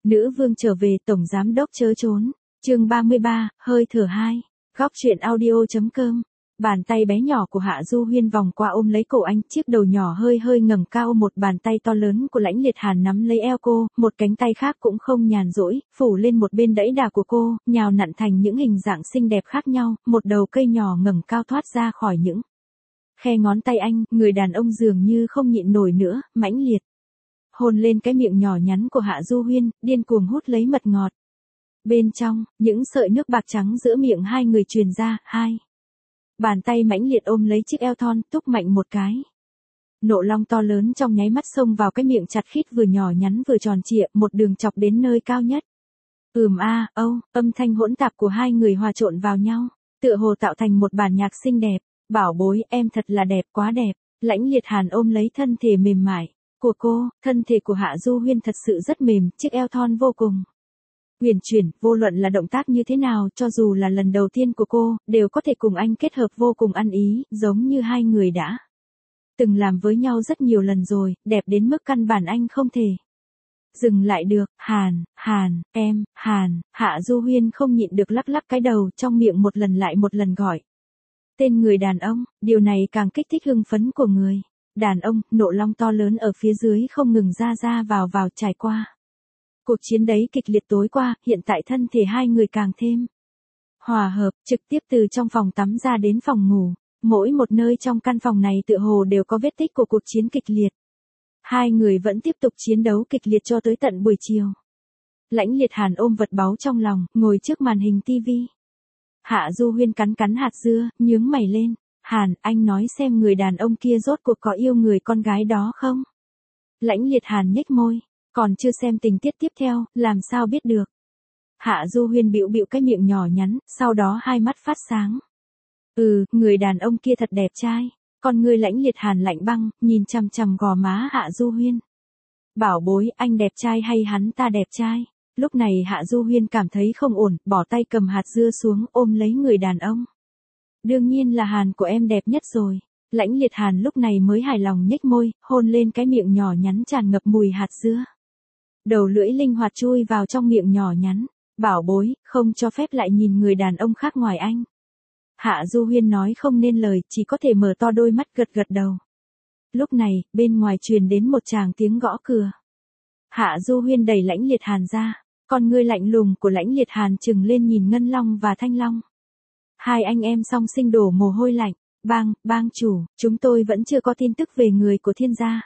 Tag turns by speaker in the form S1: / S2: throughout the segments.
S1: Nữ vương trở về, tổng giám đốc chớ trốn. Chương 33, hơi thở 2. Góc truyện audio.com. Bàn tay bé nhỏ của Hạ Du Huyên vòng qua ôm lấy cổ anh, chiếc đầu nhỏ hơi hơi ngẩng cao, một bàn tay to lớn của Lãnh Liệt Hàn nắm lấy eo cô, một cánh tay khác cũng không nhàn rỗi, phủ lên một bên đẫy đà của cô, nhào nặn thành những hình dạng xinh đẹp khác nhau, một đầu cây nhỏ ngẩng cao thoát ra khỏi những khe ngón tay anh, người đàn ông dường như không nhịn nổi nữa, mãnh liệt hôn lên cái miệng nhỏ nhắn của Hạ Du Huyên, điên cuồng hút lấy mật ngọt. Bên trong, những sợi nước bạc trắng giữa miệng hai người truyền ra, bàn tay mãnh liệt ôm lấy chiếc eo thon, túc mạnh một cái. Nộ long to lớn trong nháy mắt xông vào cái miệng chặt khít vừa nhỏ nhắn vừa tròn trịa, một đường chọc đến nơi cao nhất. Âm thanh hỗn tạp của hai người hòa trộn vào nhau, tựa hồ tạo thành một bản nhạc xinh đẹp. Bảo bối, em thật là đẹp, quá đẹp. Lãnh Liệt Hàn ôm lấy thân thể mềm mại của cô, thân thể của Hạ Du Huyên thật sự rất mềm, chiếc eo thon vô cùng huyền chuyển, vô luận là động tác như thế nào, cho dù là lần đầu tiên của cô, đều có thể cùng anh kết hợp vô cùng ăn ý, giống như hai người đã từng làm với nhau rất nhiều lần rồi, đẹp đến mức căn bản anh không thể dừng lại được. Hạ Du Huyên không nhịn được lắc lắc cái đầu, trong miệng một lần lại một lần gọi tên người đàn ông, điều này càng kích thích hưng phấn của người đàn ông. Nộ long to lớn ở phía dưới không ngừng ra vào trải qua cuộc chiến đấy kịch liệt tối qua, hiện tại thân thể hai người càng thêm hòa hợp, trực tiếp từ trong phòng tắm ra đến phòng ngủ, mỗi một nơi trong căn phòng này tựa hồ đều có vết tích của cuộc chiến kịch liệt. Hai người vẫn tiếp tục chiến đấu kịch liệt cho tới tận buổi chiều. Lãnh Liệt Hàn ôm vật báu trong lòng, ngồi trước màn hình tivi. Hạ Du Huyên cắn hạt dưa, nhướng mày lên. Hàn, anh nói xem người đàn ông kia rốt cuộc có yêu người con gái đó không? Lãnh Liệt Hàn nhếch môi, còn chưa xem tình tiết tiếp theo, làm sao biết được? Hạ Du Huyên bĩu cái miệng nhỏ nhắn, sau đó hai mắt phát sáng. Người đàn ông kia thật đẹp trai. Con ngươi Lãnh Liệt Hàn lạnh băng, nhìn chằm chằm gò má Hạ Du Huyên. Bảo bối, anh đẹp trai hay hắn ta đẹp trai? Lúc này Hạ Du Huyên cảm thấy không ổn, bỏ tay cầm hạt dưa xuống, ôm lấy người đàn ông. Đương nhiên là Hàn của em đẹp nhất rồi. Lãnh Liệt Hàn lúc này mới hài lòng nhếch môi, hôn lên cái miệng nhỏ nhắn tràn ngập mùi hạt dưa. Đầu lưỡi linh hoạt chui vào trong miệng nhỏ nhắn. Bảo bối, không cho phép lại nhìn người đàn ông khác ngoài anh. Hạ Du Huyên nói không nên lời, chỉ có thể mở to đôi mắt gật đầu. Lúc này, bên ngoài truyền đến một tràng tiếng gõ cửa. Hạ Du Huyên đẩy Lãnh Liệt Hàn ra, con ngươi lạnh lùng của Lãnh Liệt Hàn trừng lên nhìn Ngân Long và Thanh Long. Hai anh em song sinh đổ mồ hôi lạnh. Bang chủ, chúng tôi vẫn chưa có tin tức về người của Thiên gia.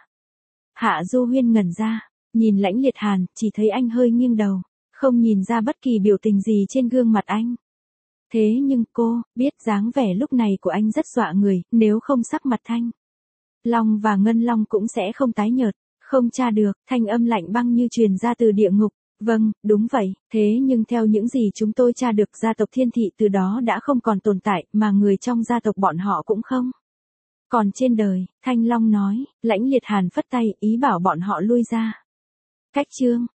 S1: Hạ Du Huyên ngẩn ra, nhìn Lãnh Liệt Hàn, chỉ thấy anh hơi nghiêng đầu, không nhìn ra bất kỳ biểu tình gì trên gương mặt anh. Thế nhưng cô biết dáng vẻ lúc này của anh rất dọa người, nếu không sắc mặt Thanh Long và Ngân Long cũng sẽ không tái nhợt. Không tra được, thanh âm lạnh băng như truyền ra từ địa ngục. Vâng, đúng vậy, thế nhưng theo những gì chúng tôi tra được, gia tộc Thiên Thị từ đó đã không còn tồn tại, mà người trong gia tộc bọn họ cũng không còn trên đời. Thanh Long nói. Lãnh Liệt Hàn phất tay, ý bảo bọn họ lui ra. Cách chương